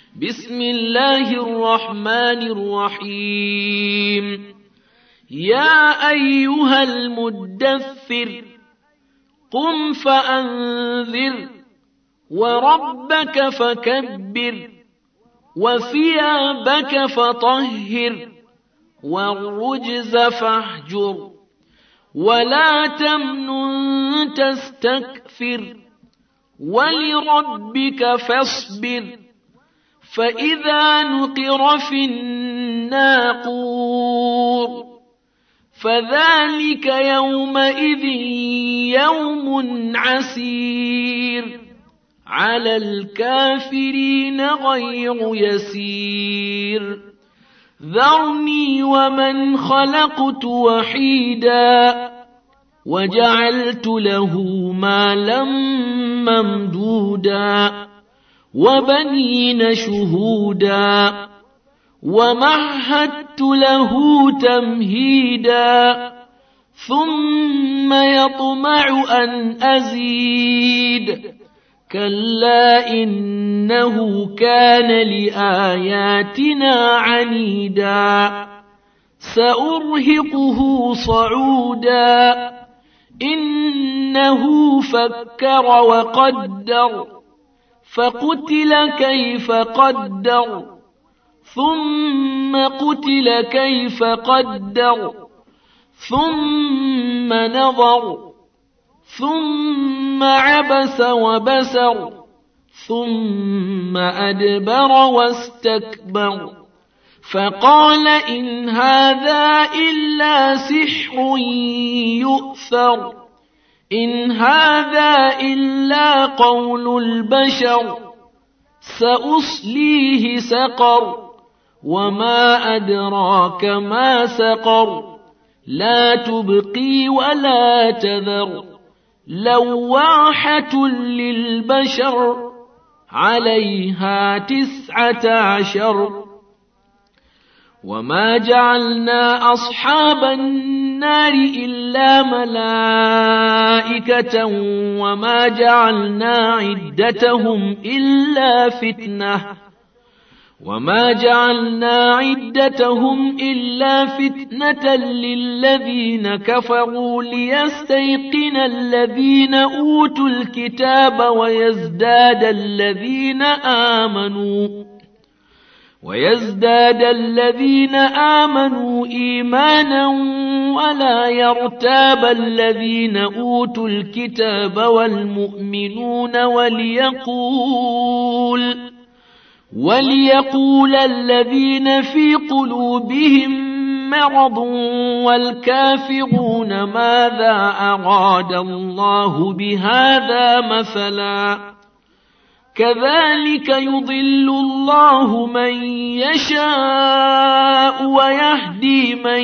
بسم الله الرحمن الرحيم يا أيها المدثر قم فأنذر وربك فكبر وثيابك فطهر والرجز فاهجر ولا تمنن تستكثر ولربك فاصبر فإذا نقر في الناقور فذلك يومئذ يوم عسير على الكافرين غير يسير ذرني ومن خلقت وحيدا وجعلت له مالا ممدودا وبنين شهودا ومهدت له تمهيدا ثم يطمع أن أزيد كلا إنه كان لآياتنا عنيدا سأرهقه صعودا إنه فكر وقدر فقتل كيف قدر ثم قتل كيف قدر ثم نظر ثم عبس وبسر ثم أدبر واستكبر فقال إن هذا إلا سحر يؤثر إن هذا إلا قول البشر سأصليه سقر وما أدراك ما سقر لا تبقي ولا تذر لواحة للبشر عليها 19 وما جعلنا أصحاب النار إلا ملائكة وما جعلنا عدتهم إلا فتنة للذين كفروا ليستيقن الذين أوتوا الكتاب ويزداد الذين آمنوا إيمانا ولا يرتاب الذين أوتوا الكتاب والمؤمنون وليقول الذين في قلوبهم مرض والكافرون ماذا أراد الله بهذا مثلا كذلك يضل الله من يشاء ويهدي من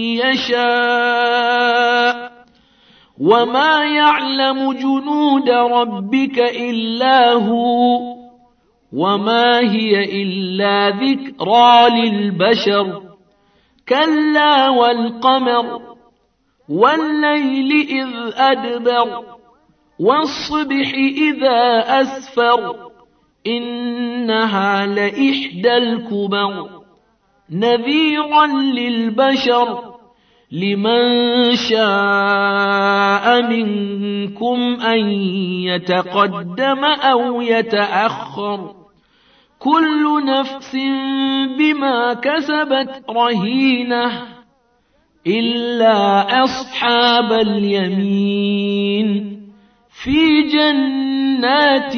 يشاء وما يعلم جنود ربك إلا هو وما هي إلا ذكرى للبشر كلا والقمر والليل إذ أدبر والصبح إذا أسفر إنها لإحدى الكبر نذيرا للبشر لمن شاء منكم أن يتقدم أو يتأخر كل نفس بما كسبت رهينة إلا أصحاب اليمين في جنات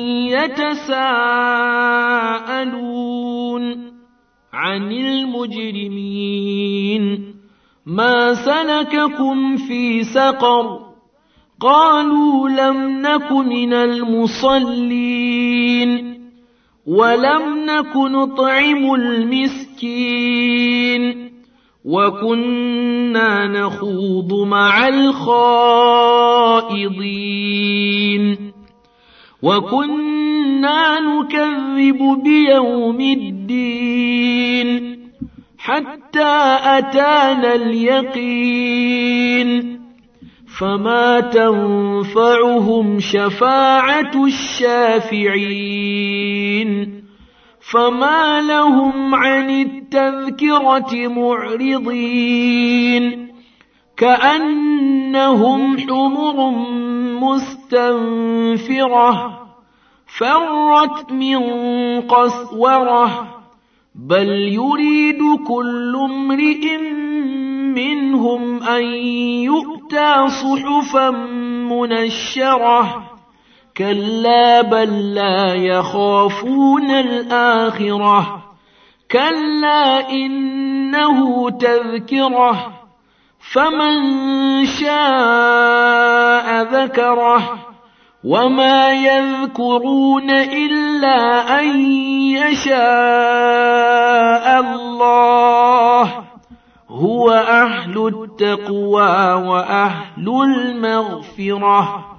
يتساءلون عن المجرمين ما سلككم في سقر قالوا لم نك من المصلين ولم نك نطعم المسكين وكنا نخوض مع الخائضين وكنا نكذب بيوم الدين حتى أتانا اليقين فما تنفعهم شفاعة الشافعين فما لهم عن التذكرة معرضين كأنهم حمر مستنفرة فرت من قسورة بل يريد كل امرئ منهم أن يؤتى صحفا منشرة كلا بل لا يخافون الآخرة كلا إنه تذكرة فمن شاء ذكره وما يذكرون إلا أن يشاء الله هو أهل التقوى وأهل المغفرة